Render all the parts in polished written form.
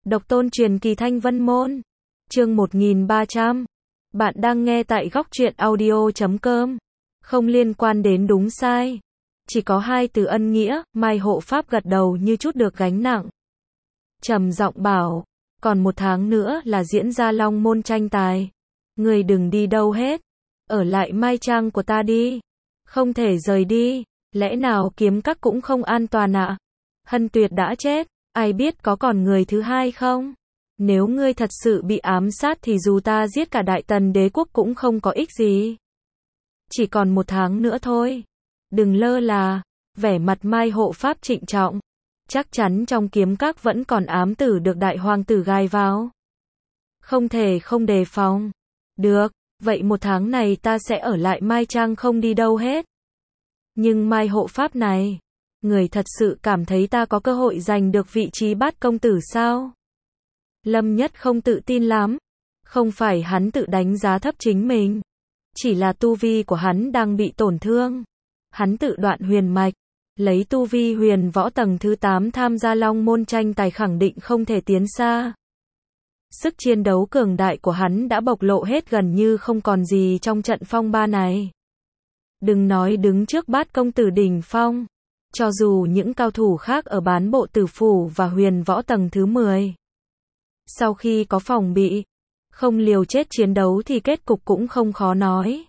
Độc tôn truyền kỳ Thanh Vân Môn. Chương 1300. Bạn đang nghe tại góc truyện audio.com. Không liên quan đến đúng sai. Chỉ có hai từ ân nghĩa, Mai hộ pháp gật đầu như chút được gánh nặng. Trầm giọng bảo, còn 1 tháng nữa là diễn ra Long Môn tranh tài. Người đừng đi đâu hết. Ở lại Mai Trang của ta đi. Không thể rời đi. Lẽ nào kiếm các cũng không an toàn ạ? Hân Tuyệt đã chết. Ai biết có còn người thứ hai không? Nếu ngươi thật sự bị ám sát thì dù ta giết cả Đại Tần đế quốc cũng không có ích gì. Chỉ còn 1 tháng nữa thôi. Đừng lơ là. Vẻ mặt Mai hộ pháp trịnh trọng. Chắc chắn trong kiếm các vẫn còn ám tử được đại hoàng tử gài vào. Không thể không đề phòng. Được, vậy 1 tháng này ta sẽ ở lại Mai Trang không đi đâu hết. Nhưng Mai hộ pháp này, người thật sự cảm thấy ta có cơ hội giành được vị trí bát công tử sao? Lâm Nhất không tự tin lắm. Không phải hắn tự đánh giá thấp chính mình. Chỉ là tu vi của hắn đang bị tổn thương. Hắn tự đoạn huyền mạch. Lấy tu vi huyền võ tầng thứ 8 tham gia Long Môn tranh tài khẳng định không thể tiến xa. Sức chiến đấu cường đại của hắn đã bộc lộ hết gần như không còn gì trong trận phong ba này. Đừng nói đứng trước bát công tử đỉnh phong. Cho dù những cao thủ khác ở bán bộ tử phủ và huyền võ tầng thứ 10. Sau khi có phòng bị, không liều chết chiến đấu thì kết cục cũng không khó nói.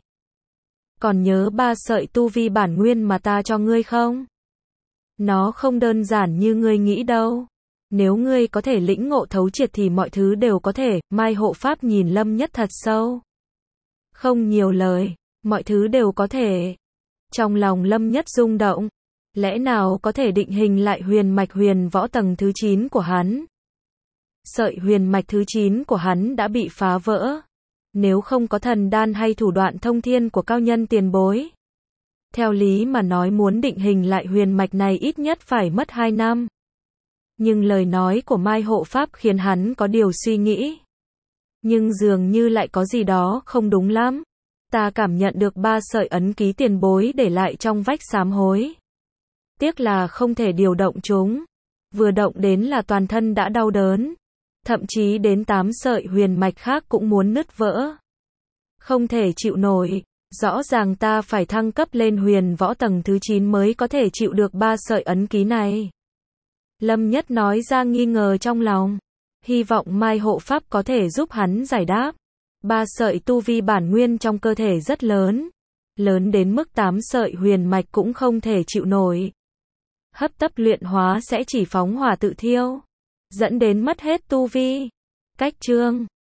Còn nhớ 3 sợi tu vi bản nguyên mà ta cho ngươi không? Nó không đơn giản như ngươi nghĩ đâu. Nếu ngươi có thể lĩnh ngộ thấu triệt thì mọi thứ đều có thể. Mai hộ pháp nhìn Lâm Nhất thật sâu. Không nhiều lời, mọi thứ đều có thể. Trong lòng Lâm Nhất rung động. Lẽ nào có thể định hình lại huyền mạch huyền võ tầng thứ 9 của hắn? Sợi huyền mạch thứ 9 của hắn đã bị phá vỡ. Nếu không có thần đan hay thủ đoạn thông thiên của cao nhân tiền bối. Theo lý mà nói muốn định hình lại huyền mạch này ít nhất phải mất 2 năm. Nhưng lời nói của Mai hộ pháp khiến hắn có điều suy nghĩ. Nhưng dường như lại có gì đó không đúng lắm. Ta cảm nhận được 3 sợi ấn ký tiền bối để lại trong vách sám hối. Tiếc là không thể điều động chúng. Vừa động đến là toàn thân đã đau đớn. Thậm chí đến 8 sợi huyền mạch khác cũng muốn nứt vỡ. Không thể chịu nổi. Rõ ràng ta phải thăng cấp lên huyền võ tầng thứ 9 mới có thể chịu được 3 sợi ấn ký này. Lâm Nhất nói ra nghi ngờ trong lòng. Hy vọng Mai hộ pháp có thể giúp hắn giải đáp. 3 sợi tu vi bản nguyên trong cơ thể rất lớn. Lớn đến mức 8 sợi huyền mạch cũng không thể chịu nổi. Hấp tấp luyện hóa sẽ chỉ phóng hỏa tự thiêu. Dẫn đến mất hết tu vi. Cách chương